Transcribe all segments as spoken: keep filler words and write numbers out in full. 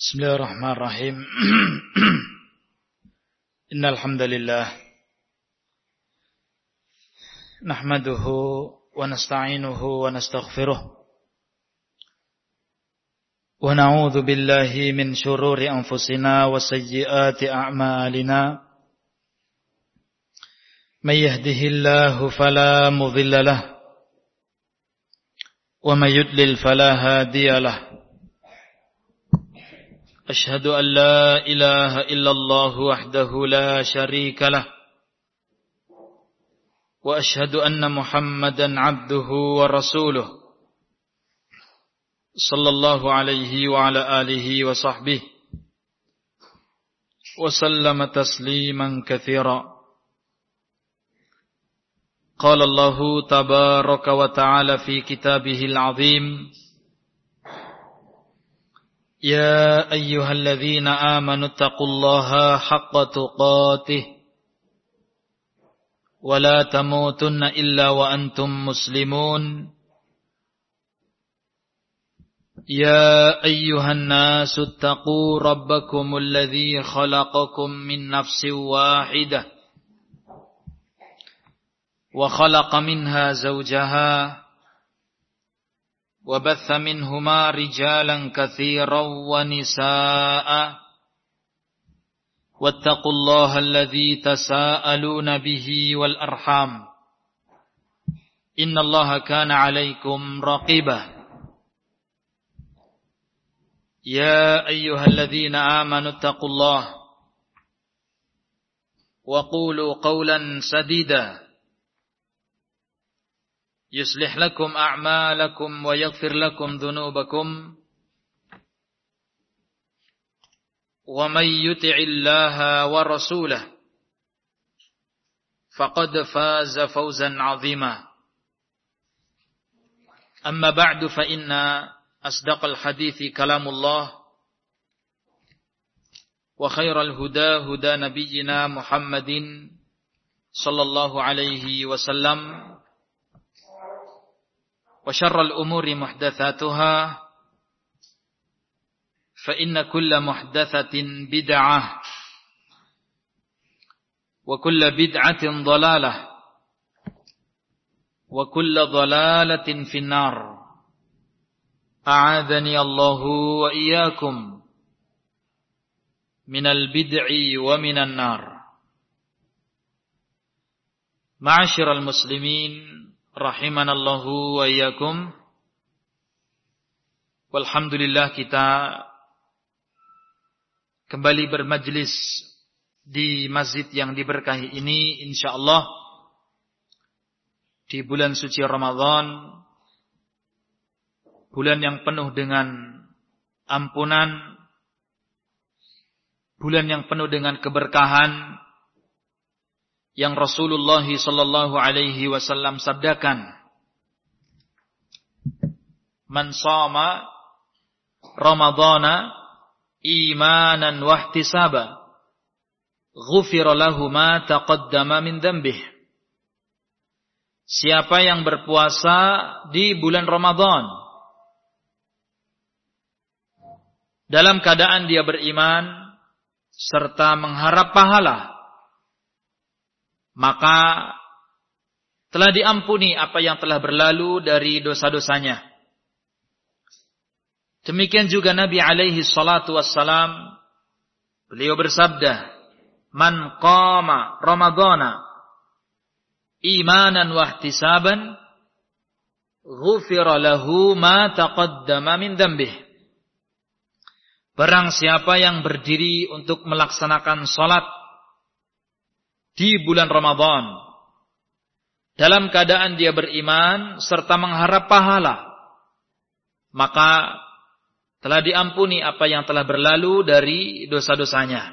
Bismillahirrahmanirrahim. Innal hamdalillah nahmaduhu wa nasta'inuhu wa nastaghfiruh wa na'udzu billahi min shururi anfusina wa sayyiati a'malina. May yahdihillahu fala mudilla lahu wa may yudlil fala hadiya lahu. أشهد أن لا إله إلا الله وحده لا شريك له وأشهد أن محمدا عبده ورسوله صلى الله عليه وعلى آله وصحبه وسلم تسليما كثيرا. قال الله تبارك وتعالى في كتابه العظيم: يا أيها الذين آمنوا اتقوا الله حق تقاته ولا تموتن إلا وأنتم مسلمون. يا أيها الناس اتقوا ربكم الذي خلقكم من نفس واحدة وخلق منها زوجها وبث منهما رجالا كثيرا ونساء واتقوا الله الذي تساءلون به والأرحام إن الله كان عليكم رقيبا. يا أيها الذين آمنوا اتقوا الله وقولوا قولا سديدا يصلح لكم أعمالكم ويغفر لكم ذنوبكم ومن يطع الله ورسوله فقد فاز فوزا عظيما. أما بعد فإن أصدق الحديث كلام الله وخير الهدى هدى نبينا محمد صلى الله عليه وسلم وشر الأمور محدثاتها فإن كل محدثة بدعة وكل بدعة ضلالة وكل ضلالة في النار. أعاذني الله وإياكم من البدع ومن النار. معاشر المسلمين rahimanallahu wa iyyakum. Walhamdulillah, kita kembali bermajlis di masjid yang diberkahi ini insyaallah di bulan suci Ramadan, bulan yang penuh dengan ampunan, bulan yang penuh dengan keberkahan yang Rasulullah sallallahu alaihi wasallam sabdakan, man shama Ramadhana imanan wa ihtisaba ghufira lahu ma taqaddama min dhanbih. Siapa yang berpuasa di bulan Ramadan dalam keadaan dia beriman serta mengharap pahala, maka telah diampuni apa yang telah berlalu dari dosa-dosanya. Demikian juga Nabi alaihi salatu wassalam, beliau bersabda, man qama Ramadhana imanan wa ihtisaban ghufira lahu ma taqaddama min dhanbih. Barang siapa yang berdiri untuk melaksanakan salat di bulan Ramadan dalam keadaan dia beriman serta mengharap pahala, maka telah diampuni apa yang telah berlalu dari dosa-dosanya.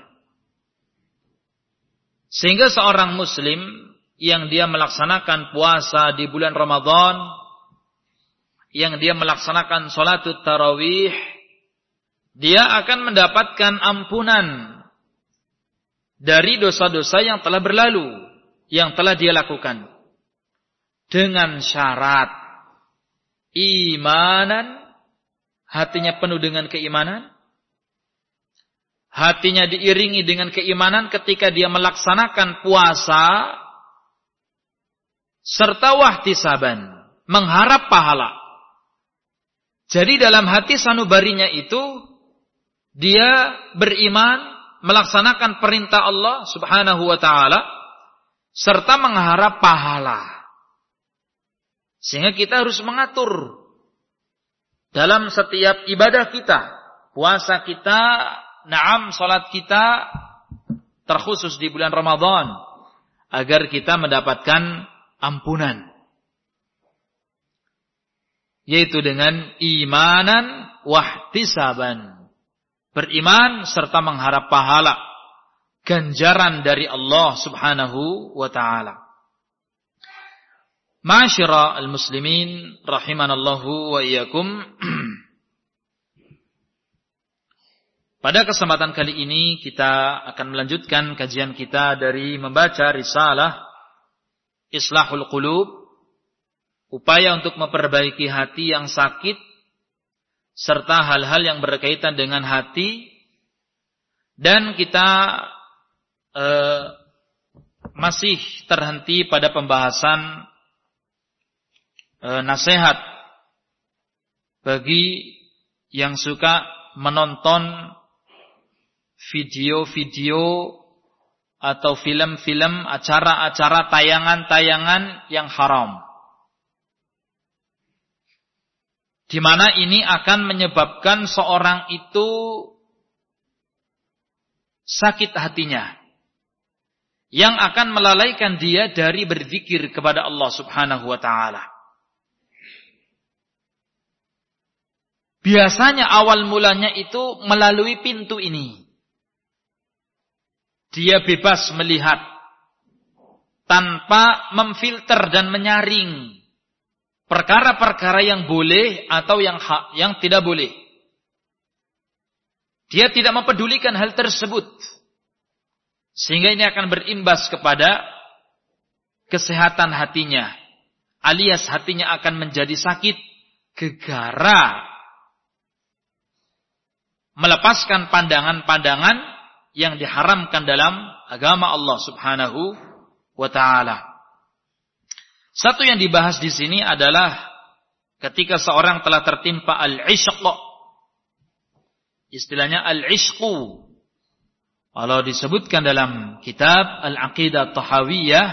Sehingga seorang muslim yang dia melaksanakan puasa di bulan Ramadan, yang dia melaksanakan salatut tarawih, dia akan mendapatkan ampunan dari dosa-dosa yang telah berlalu, yang telah dia lakukan, dengan syarat imanan, hatinya penuh dengan keimanan, hatinya diiringi dengan keimanan ketika dia melaksanakan puasa serta wahtisaban, mengharap pahala. Jadi dalam hati sanubarinya itu dia beriman, melaksanakan perintah Allah Subhanahu wa taala serta mengharap pahala. Sehingga kita harus mengatur dalam setiap ibadah kita, puasa kita, na'am salat kita, terkhusus di bulan Ramadan, agar kita mendapatkan ampunan. Yaitu dengan imanan wahtisaban. Beriman serta mengharap pahala, ganjaran dari Allah Subhanahu wa ta'ala. Ma'asyira al-muslimin rahimanallahu wa iyyakum. Pada kesempatan kali ini kita akan melanjutkan kajian kita dari membaca risalah Islahul Qulub, upaya untuk memperbaiki hati yang sakit serta hal-hal yang berkaitan dengan hati, dan kita eh, masih terhenti pada pembahasan eh, nasihat bagi yang suka menonton video-video atau film-film, acara-acara, tayangan-tayangan yang haram, di mana ini akan menyebabkan seorang itu sakit hatinya, yang akan melalaikan dia dari berzikir kepada Allah Subhanahu wa ta'ala. Biasanya awal mulanya itu melalui pintu ini. Dia bebas melihat tanpa memfilter dan menyaring perkara-perkara yang boleh atau yang hak, yang tidak boleh. Dia tidak mempedulikan hal tersebut, sehingga ini akan berimbas kepada kesehatan hatinya, alias hatinya akan menjadi sakit gegara melepaskan pandangan-pandangan yang diharamkan dalam agama Allah Subhanahu wa ta'ala. Satu yang dibahas di sini adalah ketika seorang telah tertimpa al-ishq. Istilahnya al-ishqu. Kalau disebutkan dalam kitab Al-Aqidah Tahawiyah,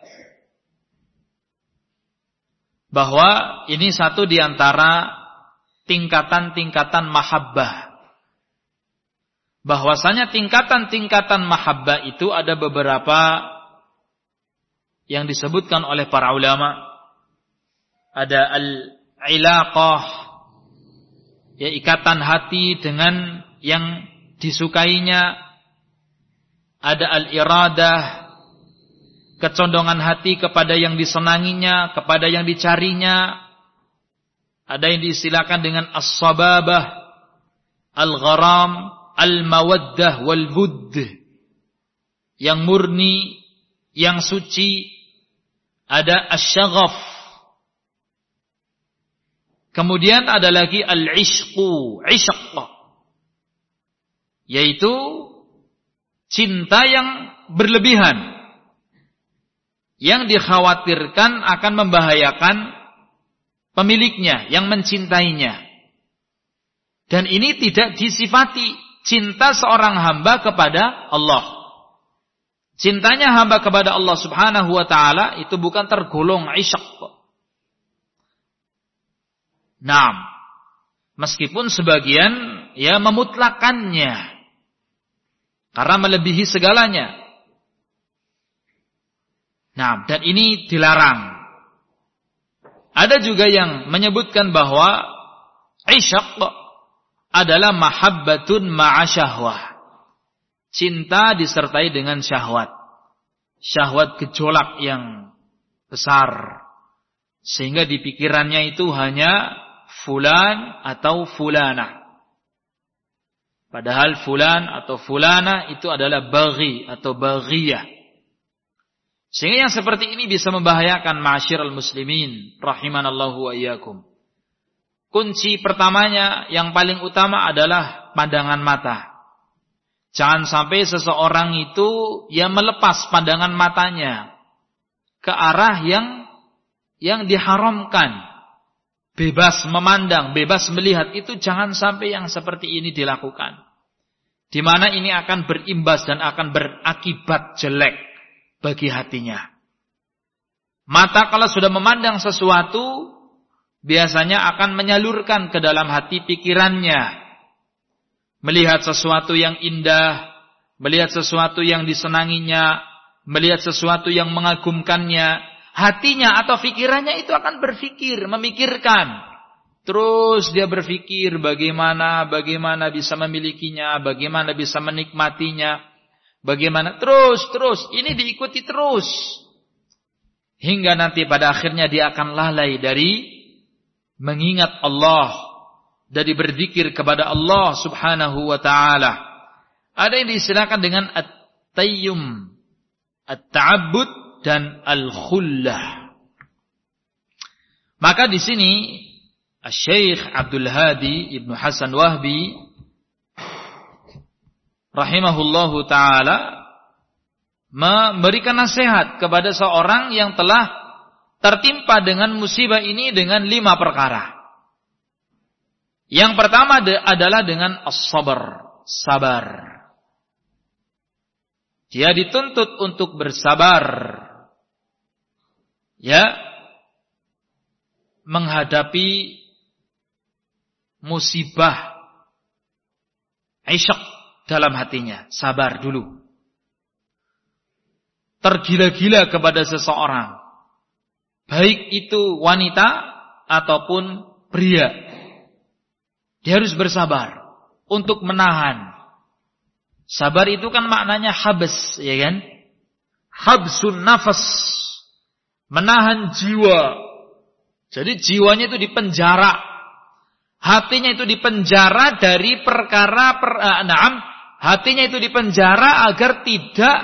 bahwa ini satu di antara tingkatan-tingkatan mahabbah. Bahwasanya tingkatan-tingkatan mahabbah itu ada beberapa yang disebutkan oleh para ulama. Ada al-ilaqah, ya, ikatan hati dengan yang disukainya. Ada al-iradah, kecondongan hati kepada yang disenanginya, kepada yang dicarinya. Ada yang diistilahkan dengan as-sababah, al-gharam, al-mawaddah wal-budd, yang murni, yang suci. Ada asy-syaghaf. Kemudian ada lagi al-ishqu, ishq, yaitu cinta yang berlebihan, yang dikhawatirkan akan membahayakan pemiliknya, yang mencintainya. Dan ini tidak disifati cinta seorang hamba kepada Allah. Cintanya hamba kepada Allah Subhanahu wa ta'ala itu bukan tergolong ishq. Naam. Meskipun sebagian ya memutlakannya, karena melebihi segalanya. Naam, dan ini dilarang. Ada juga yang menyebutkan bahwa ishq adalah mahabbatun ma'a syahwah. Cinta disertai dengan syahwat. Syahwat gejolak yang besar. Sehingga di pikirannya itu hanya fulan atau fulana. Padahal fulan atau fulana itu adalah baghi atau baghiyah. Sehingga yang seperti ini bisa membahayakan ma'asyiral muslimin rahimanallahu wa iyyakum. Kunci pertamanya yang paling utama adalah pandangan mata. Jangan sampai seseorang itu ya melepas pandangan matanya ke arah yang yang diharamkan. Bebas memandang, bebas melihat, itu jangan sampai yang seperti ini dilakukan. Di mana ini akan berimbas dan akan berakibat jelek bagi hatinya. Mata kalau sudah memandang sesuatu, biasanya akan menyalurkan ke dalam hati pikirannya. Melihat sesuatu yang indah, melihat sesuatu yang disenanginya, melihat sesuatu yang mengagumkannya, hatinya atau pikirannya itu akan berpikir, memikirkan. Terus dia berpikir bagaimana, bagaimana bisa memilikinya, bagaimana bisa menikmatinya, bagaimana terus, terus, ini diikuti terus. Hingga nanti pada akhirnya dia akan lalai dari mengingat Allah, dari berzikir kepada Allah Subhanahu wa taala. Ada yang diistilahkan dengan at-tayyum, at-ta'abbud dan al-khullah. Maka di sini Syekh Abdul Hadi Ibnu Hasan Wahbi rahimahullahu taala memberikan nasihat kepada seorang yang telah tertimpa dengan musibah ini dengan lima perkara. Yang pertama adalah dengan as-sabar, sabar. Dia dituntut untuk bersabar. Ya, menghadapi musibah isyak dalam hatinya, sabar dulu. Tergila-gila kepada seseorang, baik itu wanita ataupun pria. Dia harus bersabar untuk menahan. Sabar itu kan maknanya habs, ya kan? Habsun nafas, menahan jiwa. Jadi jiwanya itu dipenjara, hatinya itu dipenjara dari perkara per, uh, naam, hatinya itu dipenjara agar tidak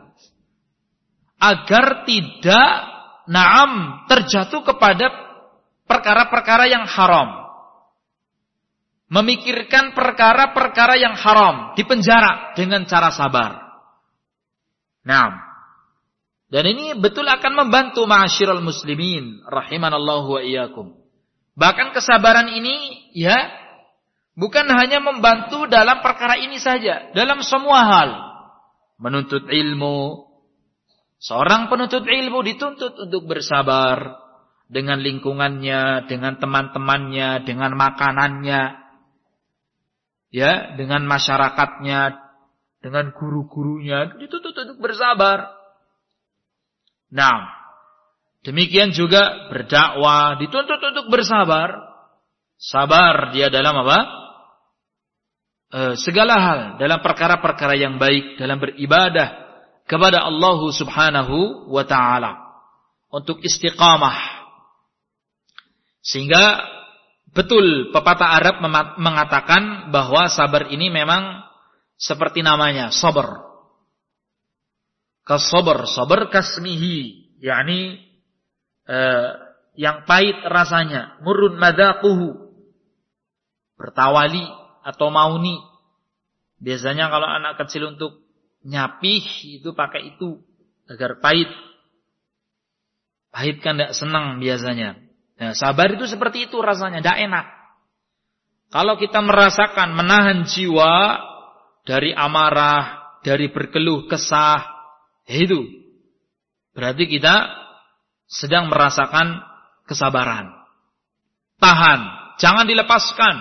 agar tidak naam terjatuh kepada perkara-perkara yang haram. Memikirkan perkara-perkara yang haram, dipenjara dengan cara sabar. Nah, dan ini betul akan membantu ma'asyiral muslimin rahimanallahu wa iyyakum. Bahkan kesabaran ini ya bukan hanya membantu dalam perkara ini saja, dalam semua hal. Menuntut ilmu, seorang penuntut ilmu dituntut untuk bersabar dengan lingkungannya, dengan teman-temannya, dengan makanannya, ya, dengan masyarakatnya, dengan guru-gurunya, dituntut untuk bersabar. Nah, demikian juga berdakwah, dituntut untuk bersabar. Sabar dia dalam apa? E, segala hal, dalam perkara-perkara yang baik, dalam beribadah kepada Allah Subhanahu wa taala, untuk istiqamah. Sehingga betul pepatah Arab mengatakan bahwa sabar ini memang seperti namanya, sabar. Kasabar, sabar kasmihi, yakni eh, yang pahit rasanya, murun madzaquhu, bertawali atau mauni. Biasanya kalau anak kecil untuk nyapih itu pakai itu agar pahit. Pahit kan tidak senang biasanya. Nah, sabar itu seperti itu rasanya, tidak enak. Kalau kita merasakan menahan jiwa dari amarah, dari berkeluh kesah, itu berarti kita sedang merasakan kesabaran. Tahan, jangan dilepaskan.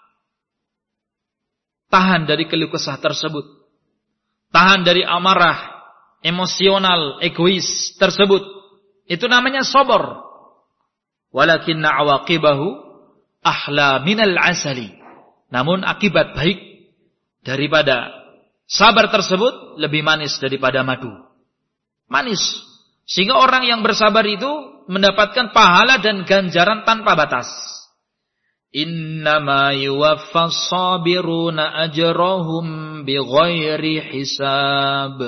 Tahan dari keluh kesah tersebut. Tahan dari amarah, emosional, egois tersebut. Itu namanya sabar. Walakinna awaqibahu ahla minal asali. Namun akibat baik daripada sabar tersebut lebih manis daripada madu. Manis. Sehingga orang yang bersabar itu mendapatkan pahala dan ganjaran tanpa batas. Innama yuwaffas sabiruna ajrahum bighairi hisab.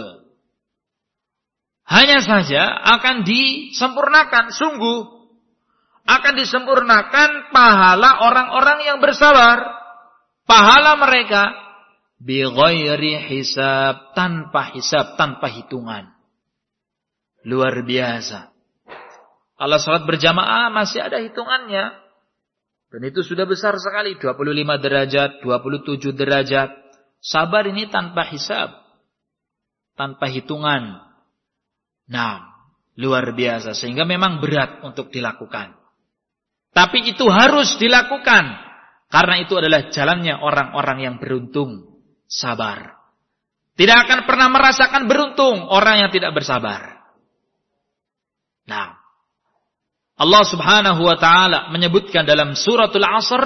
Hanya saja akan disempurnakan, sungguh akan disempurnakan pahala orang-orang yang bersabar. Pahala mereka bighairi hisab, tanpa hisab, tanpa hitungan. Luar biasa. Kalau salat berjamaah masih ada hitungannya. Dan itu sudah besar sekali, dua puluh lima derajat, dua puluh tujuh derajat. Sabar ini tanpa hisab, tanpa hitungan. Nah, luar biasa, sehingga memang berat untuk dilakukan. Tapi itu harus dilakukan, karena itu adalah jalannya orang-orang yang beruntung, sabar. Tidak akan pernah merasakan beruntung orang yang tidak bersabar. Nah, Allah Subhanahu wa taala menyebutkan dalam suratul Asr,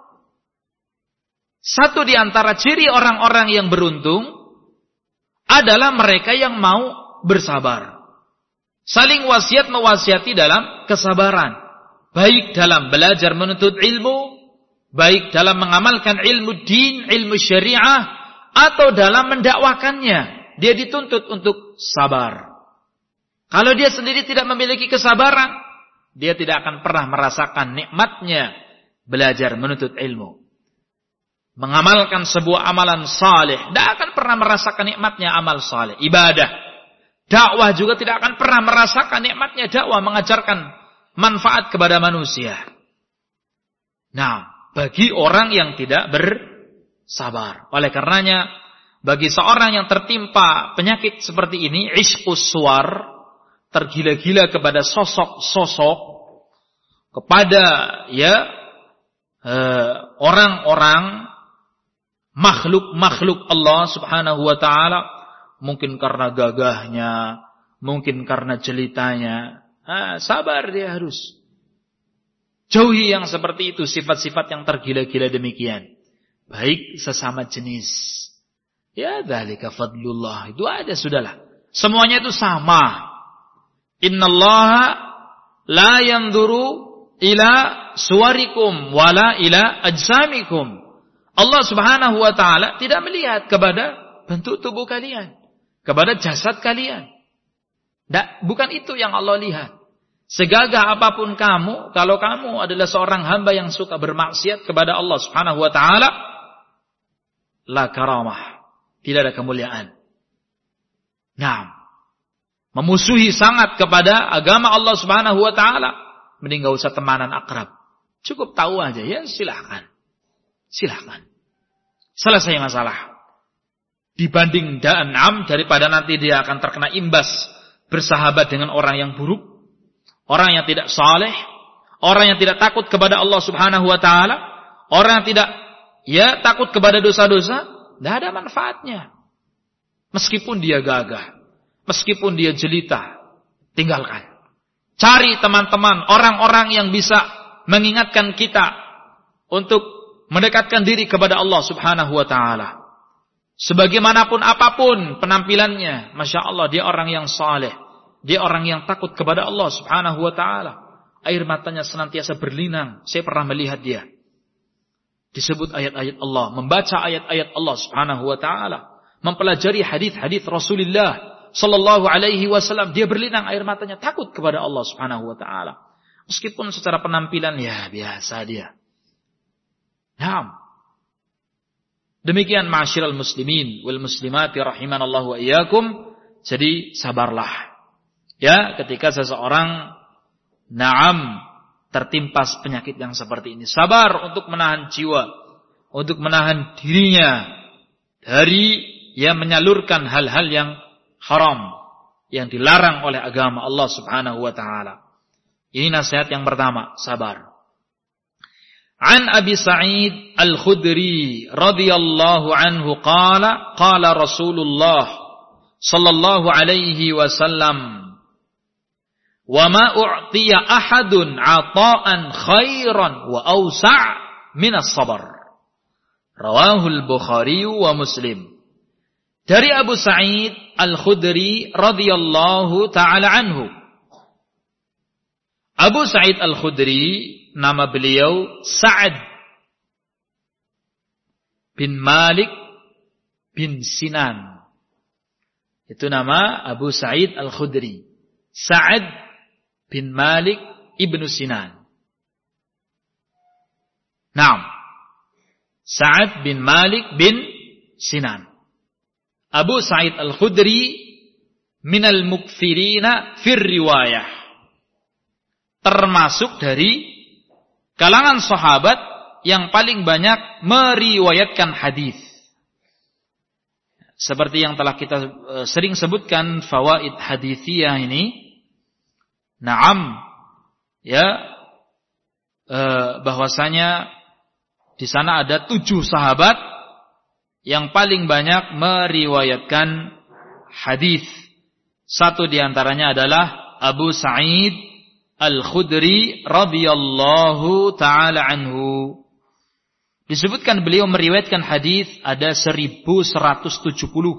satu di antara ciri orang-orang yang beruntung adalah mereka yang mau bersabar. Saling wasiat mewasiati dalam kesabaran, baik dalam belajar menuntut ilmu, baik dalam mengamalkan ilmu din, ilmu syariah, atau dalam mendakwakannya. Dia dituntut untuk sabar. Kalau dia sendiri tidak memiliki kesabaran, dia tidak akan pernah merasakan nikmatnya belajar menuntut ilmu. Mengamalkan sebuah amalan saleh, tidak akan pernah merasakan nikmatnya amal saleh. Ibadah, dakwah juga tidak akan pernah merasakan nikmatnya dakwah, mengajarkan manfaat kepada manusia. Nah, bagi orang yang tidak bersabar. Oleh karenanya, bagi seorang yang tertimpa penyakit seperti ini, ishqus suwar, tergila-gila kepada sosok-sosok, kepada ya eh, orang-orang makhluk-makhluk Allah Subhanahu wa taala, mungkin karena gagahnya, mungkin karena jelitanya. Ah, sabar dia harus. Jauhi yang seperti itu, sifat-sifat yang tergila-gila demikian. Baik sesama jenis. Ya, dzalika fadlullah. Itu ada sudahlah. Semuanya itu sama. Innallaha la yanzuru ila suwarikum wala ila ajsamikum. Allah Subhanahu wa taala tidak melihat kepada bentuk tubuh kalian, kepada jasad kalian. Tidak, bukan itu yang Allah lihat. Segagah apapun kamu, kalau kamu adalah seorang hamba yang suka bermaksiat kepada Allah Subhanahu wa taala, la karamah, tidak ada kemuliaan. Nah, memusuhi sangat kepada agama Allah Subhanahu wa taala, mending enggak usah temanan akrab. Cukup tahu aja, ya silahkan. Silahkan. Selesai masalah. Dibanding da'an'am, daripada nanti dia akan terkena imbas bersahabat dengan orang yang buruk, orang yang tidak saleh, orang yang tidak takut kepada Allah Subhanahu wa taala, orang yang tidak ya takut kepada dosa-dosa, tidak ada manfaatnya. Meskipun dia gagah, meskipun dia jelita, tinggalkan. Cari teman-teman, orang-orang yang bisa mengingatkan kita untuk mendekatkan diri kepada Allah Subhanahu wa taala. Sebagaimanapun apapun penampilannya, Masya Allah, dia orang yang saleh, dia orang yang takut kepada Allah Subhanahu wa taala. Air matanya senantiasa berlinang. Saya pernah melihat dia. Disebut ayat-ayat Allah, membaca ayat-ayat Allah Subhanahu wa taala, mempelajari hadis-hadis Rasulullah sallallahu alaihi wasallam, dia berlinang air matanya, takut kepada Allah Subhanahu wa taala. Meskipun secara penampilan ya biasa dia. Naam. Demikian ma'asyiral muslimin wal muslimati rahimanallahu wa iyyakum. Jadi sabarlah. Ya, ketika seseorang naam tertimpa penyakit yang seperti ini, sabar untuk menahan jiwa, untuk menahan dirinya dari ya menyalurkan hal-hal yang haram, yang dilarang oleh agama Allah Subhanahu wa taala. Ini nasihat yang pertama, sabar. An Abi Sa'id Al-Khudri radhiyallahu anhu qala qala Rasulullah sallallahu alaihi wasallam, wa ma u'tiya ahadun 'ata'an khairan wa awsa' min as-sabr. Rawahu al-Bukhari wa Muslim. Dari Abu Sa'id Al-Khudri radhiyallahu taala anhu. Abu Sa'id Al-Khudri, nama beliau Sa'ad bin Malik bin Sinan. Itu nama Abu Sa'id Al-Khudri. Sa'ad bin Malik ibnu Sinan. Naam. Sa'ad bin Malik bin Sinan. Abu Sa'id Al-Khudri minal mukthirina fir riwayah. Termasuk dari kalangan sahabat yang paling banyak meriwayatkan hadis. Seperti yang telah kita sering sebutkan fawaid hadithiyah ini. Naam, ya, eh, bahwasanya di sana ada tujuh sahabat yang paling banyak meriwayatkan hadis. Satu di antaranya adalah Abu Sa'id Al-Khudri radhiyallahu taala anhu. Disebutkan beliau meriwayatkan hadis ada seribu seratus tujuh puluh.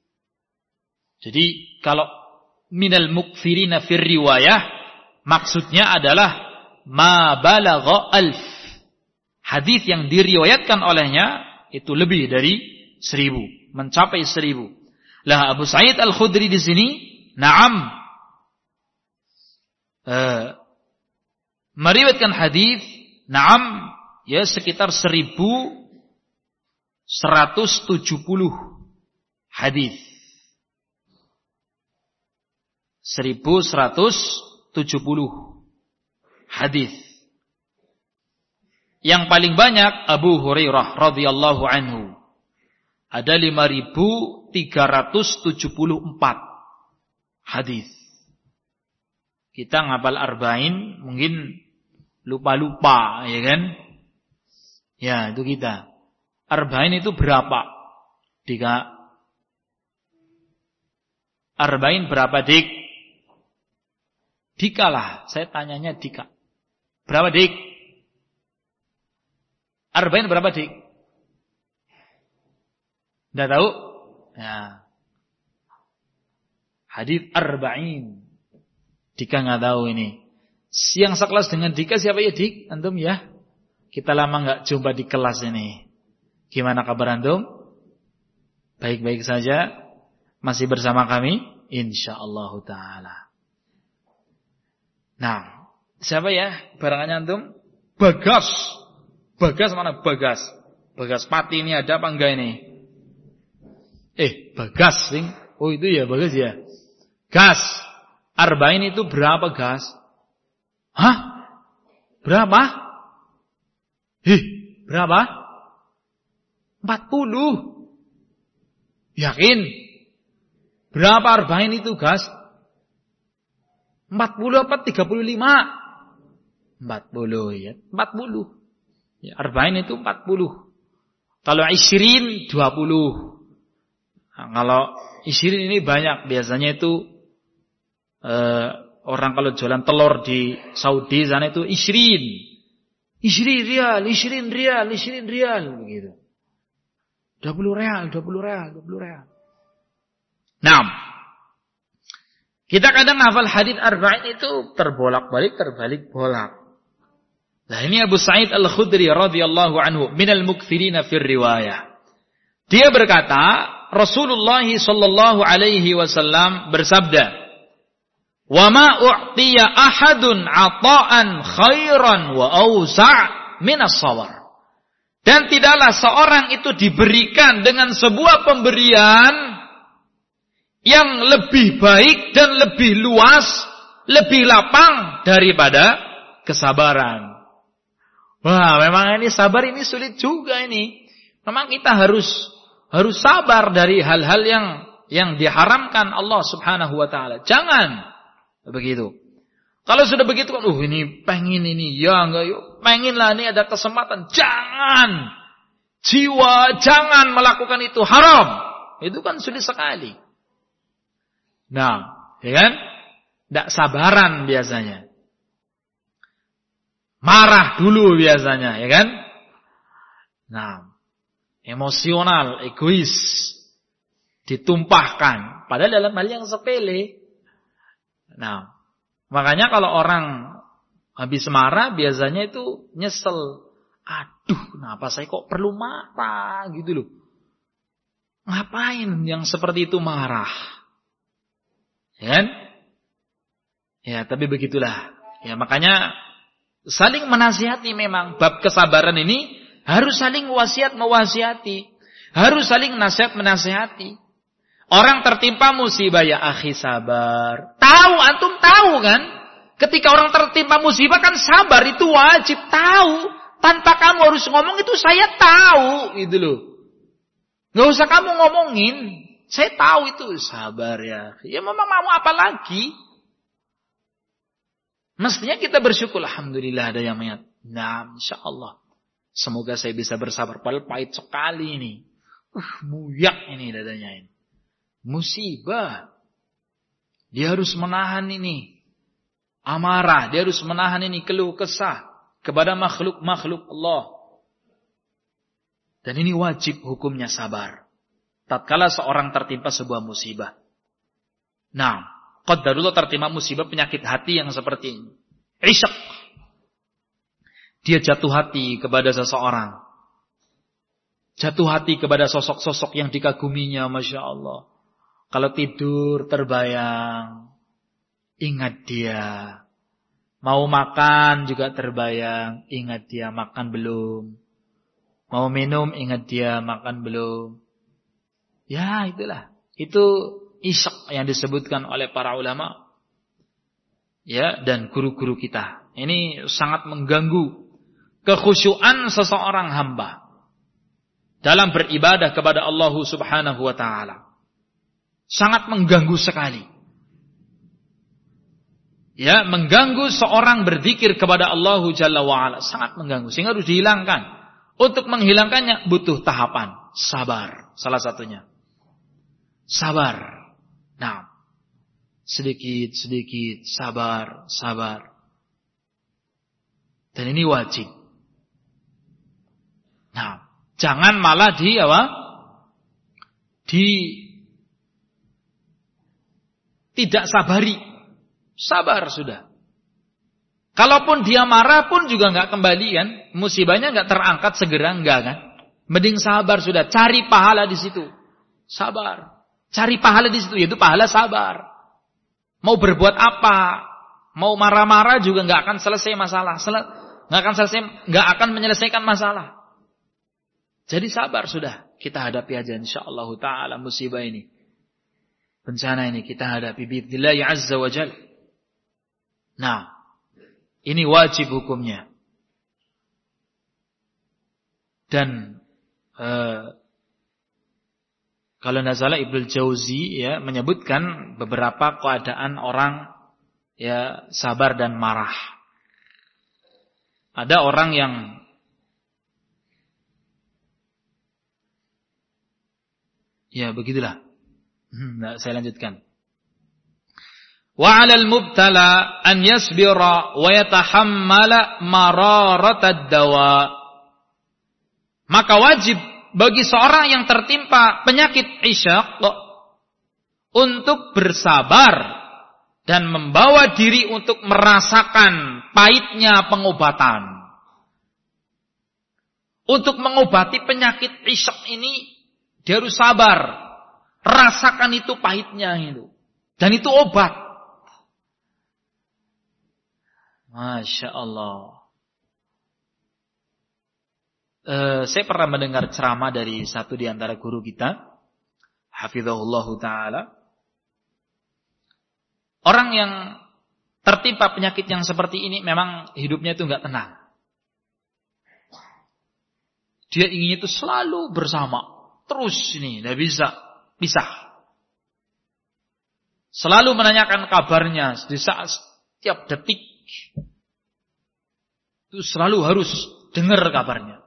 Jadi kalau minal mukthirina fir riwayah maksudnya adalah ma balagha alf. Hadis yang diriwayatkan olehnya itu lebih dari seribu, mencapai seribu. Lah Abu Sa'id Al-Khudri di sini, na'am, uh, meriwayatkan hadis, na'am, ya sekitar seribu seratus tujuh puluh hadis. Seribu seratus tujuh puluh hadis. Yang paling banyak Abu Hurairah radhiyallahu anhu. Ada lima ribu tiga ratus tujuh puluh empat hadis. Kita ngapal arba'in mungkin lupa-lupa, ya kan? Ya, itu kita. Arba'in itu berapa? Dika. Arba'in berapa, Dik? Dika lah, saya tanyanya Dika. Berapa, Dik? Arba'in berapa, Dik? Tidak tahu? Ya. Hadis arba'in. Dika nggak tahu ini. Siang sekelas dengan Dika siapa ya, Dik? Antum ya? Kita lama nggak jumpa di kelas ini. Gimana kabar antum? Baik-baik saja. Masih bersama kami? Insyaallah taala. Nah, siapa ya barangannya antum? Bagas. Bagas mana Bagas? Bagas Pati ini ada apa enggak ini? Eh, Bagas, sing. Oh itu ya, Bagas ya. Gas. Arba'in itu berapa, Gas? Hah? Berapa? Hih, berapa? empat puluh. Yakin? Berapa arba'in itu, Gas? empat puluh apa tiga puluh lima? empat puluh ya, empat puluh. Ya, arba'in itu empat puluh. Kalau ishirin dua puluh. Nah, kalau ishirin ini banyak, biasanya itu eh, orang kalau jualan telur di Saudi sana itu ishirin. Ishirin rial, ishirin rial, ishirin rial begitu. dua puluh rial, dua puluh rial, dua puluh rial. Nah, kita kadang hafal hadis arba'in itu terbolak-balik, terbalik-bolak. Nah, ini Abu Sa'id Al-Khudri radhiyallahu anhu minal mukthirina fir riwayah. Dia berkata, Rasulullah sallallahu alaihi wasallam bersabda, "Wa ma u'tiya ahadun 'ata'an khairan wa awsa' min as-sabar." Dan tidaklah seorang itu diberikan dengan sebuah pemberian yang lebih baik dan lebih luas, lebih lapang daripada kesabaran. Wah, memang ini sabar ini sulit juga ini. Memang kita harus harus sabar dari hal-hal yang yang diharamkan Allah Subhanahu wa taala. Jangan begitu. Kalau sudah begitu kan, uh ini pengen ini, ya enggak yuk, pengen lah ini ada kesempatan. Jangan. Jiwa jangan melakukan itu, haram. Itu kan sulit sekali. Nah, ya kan? Tidak sabaran biasanya. Marah dulu biasanya, ya kan? Nah, emosional, egois, ditumpahkan. Padahal dalam hal yang sepele. Nah, makanya kalau orang habis marah biasanya itu nyesel. Aduh, kenapa saya kok perlu marah gitu loh. Ngapain yang seperti itu marah? Ya kan? Ya, tapi begitulah. Ya, makanya saling menasihati memang. Bab kesabaran ini harus saling wasiat mewasiati. Harus saling nasihat menasihati. Orang tertimpa musibah, ya akhi sabar. Tahu, antum tahu kan? Ketika orang tertimpa musibah kan sabar, itu wajib tahu. Tanpa kamu harus ngomong itu saya tahu, gitu loh. Gak usah kamu ngomongin. Saya tahu itu, sabar ya. Ya memang mau apa lagi? Mestinya kita bersyukur, alhamdulillah ada yang mengingat. Nah, insya Allah. Semoga saya bisa bersabar. Padahal pahit sekali ini. Uh, muyak ini dadanya ini. Musibah. Dia harus menahan ini. Amarah. Dia harus menahan ini keluh kesah. Kepada makhluk-makhluk Allah. Dan ini wajib hukumnya sabar. Tatkala seorang tertimpa sebuah musibah. Nah, qadarullah tertimpa musibah penyakit hati yang seperti ini. Isyaq. Dia jatuh hati kepada seseorang. Jatuh hati kepada sosok-sosok yang dikaguminya, Masya Allah. Kalau tidur terbayang, ingat dia. Mau makan juga terbayang, ingat dia makan belum. Mau minum, ingat dia makan belum. Ya itulah. Itu isyaq yang disebutkan oleh para ulama. Ya, dan guru-guru kita. Ini sangat mengganggu kekhusyuan seseorang hamba dalam beribadah kepada Allah Subhanahu wa taala. Sangat mengganggu sekali. Ya, mengganggu seorang berzikir kepada Allah Jalla wa ala, sangat mengganggu sehingga harus dihilangkan. Untuk menghilangkannya butuh tahapan, sabar salah satunya. Sabar. Nah, sedikit-sedikit sabar, sabar. Dan ini wajib. Nah, jangan malah di apa? Di tidak sabari. Sabar sudah. Kalaupun dia marah pun juga enggak kembali kan? Musibahnya enggak terangkat segera, enggak kan? Mending sabar sudah, cari pahala di situ. Sabar. Cari pahala di situ, yaitu pahala sabar. Mau berbuat apa? Mau marah-marah juga enggak akan selesai masalah. Sel- enggak akan selesai, enggak akan menyelesaikan masalah. Jadi sabar sudah. Kita hadapi aja insyaallah taala musibah ini. Bencana ini kita hadapi biidznillah azza wa jalla. Nah, ini wajib hukumnya. Dan uh, kalau nazala Ibnu Jauzi ya menyebutkan beberapa keadaan orang ya sabar dan marah. Ada orang yang ya begitulah. Hmm, nah, saya lanjutkan. Wa 'alal mubtala an yasbira wa yatahammala mararatad dawa. Maka wajib bagi seorang yang tertimpa penyakit isyaq untuk bersabar dan membawa diri untuk merasakan pahitnya pengobatan. Untuk mengobati penyakit isyaq ini dia harus sabar. Rasakan itu pahitnya itu. Dan itu obat. Masya Allah. Uh, saya pernah mendengar ceramah dari satu di antara guru kita. Hafizahullah ta'ala. Orang yang tertimpa penyakit yang seperti ini memang hidupnya itu enggak tenang. Dia ingin itu selalu bersama. Terus ini, tidak bisa pisah. Selalu menanyakan kabarnya di saat setiap detik. Itu selalu harus dengar kabarnya.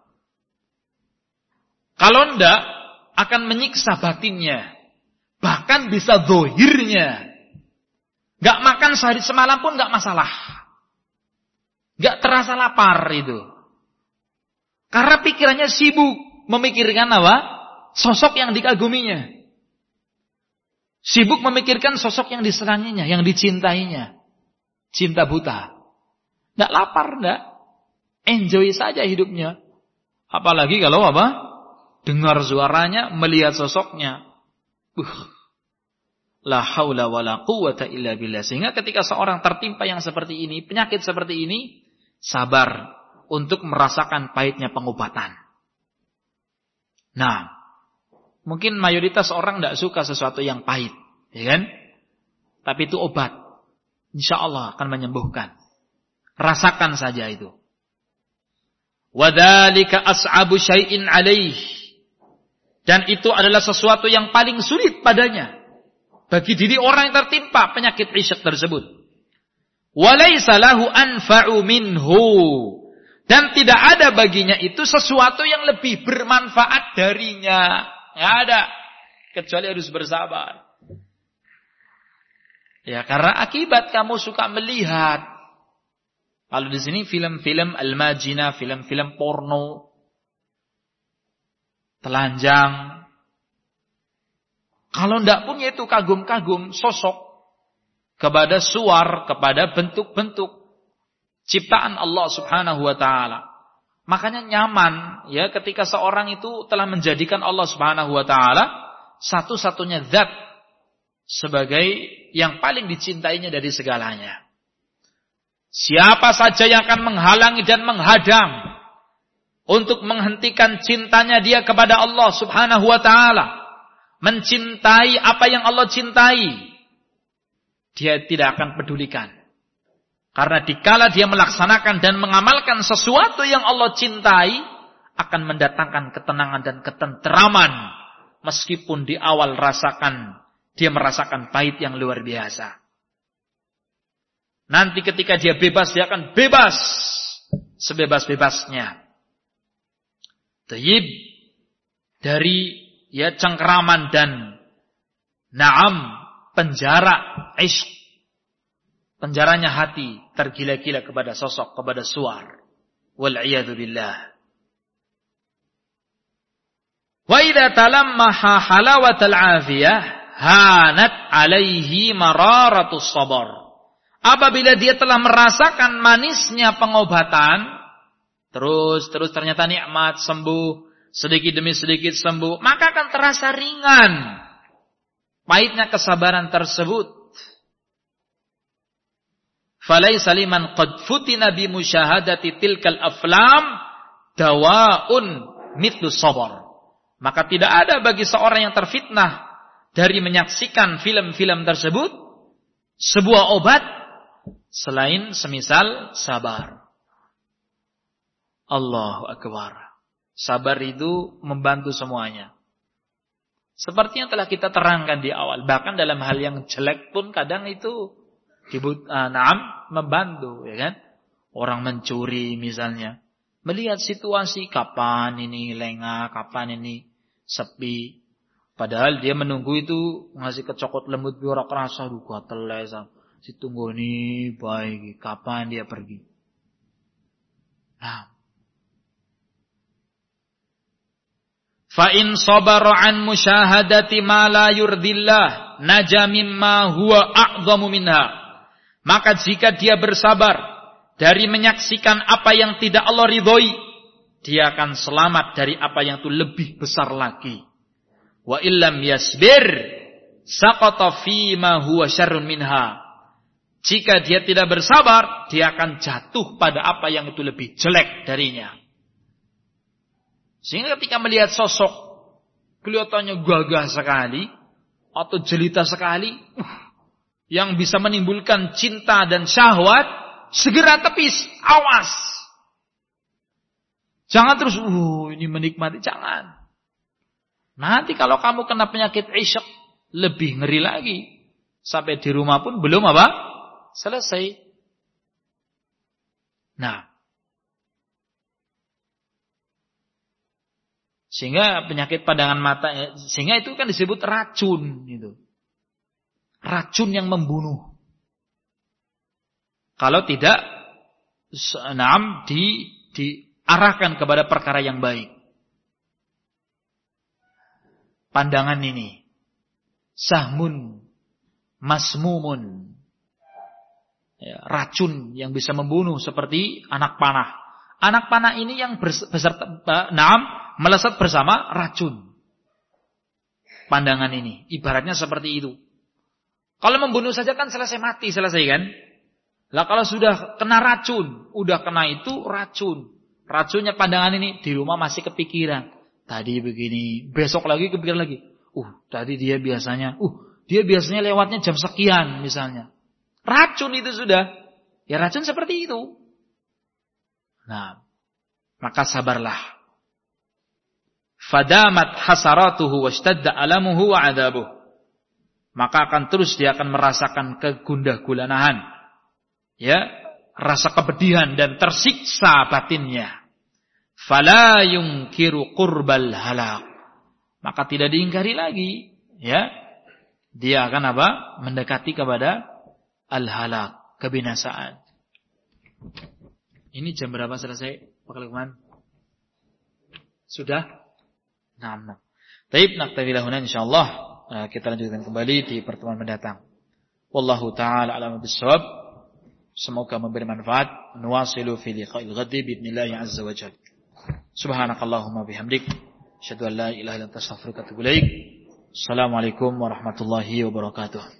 Kalau enggak, akan menyiksa batinnya. Bahkan bisa zahirnya. Enggak makan sehari semalam pun enggak masalah. Enggak terasa lapar itu. Karena pikirannya sibuk memikirkan apa? Sosok yang dikaguminya. Sibuk memikirkan sosok yang disenanginya, yang dicintainya. Cinta buta. Enggak lapar, enggak. Enjoy saja hidupnya. Apalagi kalau apa? Dengar suaranya, melihat sosoknya. Uh. La haula wala quwata illa billah. Sehingga ketika seorang tertimpa yang seperti ini, penyakit seperti ini, sabar untuk merasakan pahitnya pengobatan. Nah, Mungkin mayoritas orang tidak suka sesuatu yang pahit, ya kan? Tapi itu obat. Insya Allah akan menyembuhkan. Rasakan saja itu. Wadzalika as'abu syai'in alaih. Dan itu adalah sesuatu yang paling sulit padanya. Bagi diri orang yang tertimpa penyakit isyak tersebut. Walaysa lahu anfa'u minhu. Dan tidak ada baginya itu sesuatu yang lebih bermanfaat darinya. Tidak ada. Kecuali harus bersabar. Ya, karena akibat kamu suka melihat. Kalau di sini film-film al-majina, film-film porno. Telanjang. Kalau tidak punya itu kagum-kagum sosok. Kepada suar, kepada bentuk-bentuk ciptaan Allah subhanahu wa ta'ala. Makanya nyaman ya ketika seorang itu telah menjadikan Allah subhanahu wa ta'ala satu-satunya zat sebagai yang paling dicintainya dari segalanya. Siapa saja yang akan menghalangi dan menghadang untuk menghentikan cintanya dia kepada Allah subhanahu wa ta'ala, mencintai apa yang Allah cintai, dia tidak akan pedulikan. Karena dikala dia melaksanakan dan mengamalkan sesuatu yang Allah cintai, akan mendatangkan ketenangan dan ketenteraman. Meskipun di awal rasakan, dia merasakan pahit yang luar biasa. Nanti ketika dia bebas, dia akan bebas. Sebebas-bebasnya. Tayyib. Dari ya cengkeraman dan naam, penjara, ishq. Penjaranya hati tergila-gila kepada sosok, kepada suar. Wal'iyadhu billah. Wa idha talammaha halawatal afiyah, hanat alaihi mararatus sabar. Apabila dia telah merasakan manisnya pengobatan, terus, terus ternyata nikmat, sembuh, sedikit demi sedikit sembuh, maka akan terasa ringan pahitnya kesabaran tersebut. Falaysa liman qad futina bi musyahadati tilkal aflam dawaun mithlu sabar. Maka tidak ada bagi seorang yang terfitnah dari menyaksikan film-film tersebut sebuah obat selain semisal sabar. Allahu akbar. Sabar itu membantu semuanya. Seperti yang telah kita terangkan di awal, bahkan dalam hal yang jelek pun kadang itu Dibut, uh, naam, membantu, ya kan? Orang mencuri misalnya, melihat situasi kapan ini lengah, kapan ini sepi. Padahal dia menunggu itu ngasih kecokot lembut biar kerasa duka teles. Si tunggu ini baik, kapan dia pergi? Nah, fa in sabara an musyahadati ma la yurdillah naja mimma huwa a'zamu minha. Maka jika dia bersabar dari menyaksikan apa yang tidak Allah ridhoi, dia akan selamat dari apa yang itu lebih besar lagi. Wa illam yasbir saqata fi ma huwa syarrun minha. Jika dia tidak bersabar, dia akan jatuh pada apa yang itu lebih jelek darinya. Sehingga ketika melihat sosok kelihatannya gagah sekali atau jelita sekali, uh, yang bisa menimbulkan cinta dan syahwat, segera tepis, awas. Jangan terus, uh, ini menikmati, jangan. Nanti kalau kamu kena penyakit isyak, lebih ngeri lagi. Sampai di rumah pun belum apa? Selesai. Nah. Sehingga penyakit padangan mata, sehingga itu kan disebut racun, gitu. Racun yang membunuh. Kalau tidak, naam, di, diarahkan kepada perkara yang baik. Pandangan ini, sahmun, masmumun, ya, racun yang bisa membunuh seperti anak panah. Anak panah ini yang beserta, naam, melesat bersama racun. Pandangan ini, ibaratnya seperti itu. Kalau membunuh saja kan selesai mati, selesai kan? Lah kalau sudah kena racun, udah kena itu racun. Racunnya pandangan ini di rumah masih kepikiran. Tadi begini, besok lagi kepikiran lagi. Uh, tadi dia biasanya, uh, dia biasanya lewatnya jam sekian misalnya. Racun itu sudah. Ya racun seperti itu. Nah, maka sabarlah. Fadamat hasaratuhu washtadda alamuhu wa adabuh. Maka akan terus dia akan merasakan kegundah gulanahan. Ya, rasa kepedihan dan tersiksa batinnya. Fala yungkiru qurbal halak. Maka tidak diingkari lagi, ya. Dia akan apa? Mendekati kepada al-halak, kebinasaan. Ini jam berapa selesai, Pak Lukman? Sudah? Nah, Taib naktafi lahuna insyaallah. Kita lanjutkan kembali di pertemuan mendatang. Wallahu taala a'lam bissawab. Semoga memberi manfaat. Nuwasilu fi liqa'il ghadi biidznillah azza wa jalla. Subhanakallahumma bihamdik, asyhadu an la ilaha illa anta astaghfiruka wa atubu ilaik. Assalamualaikum warahmatullahi wabarakatuh.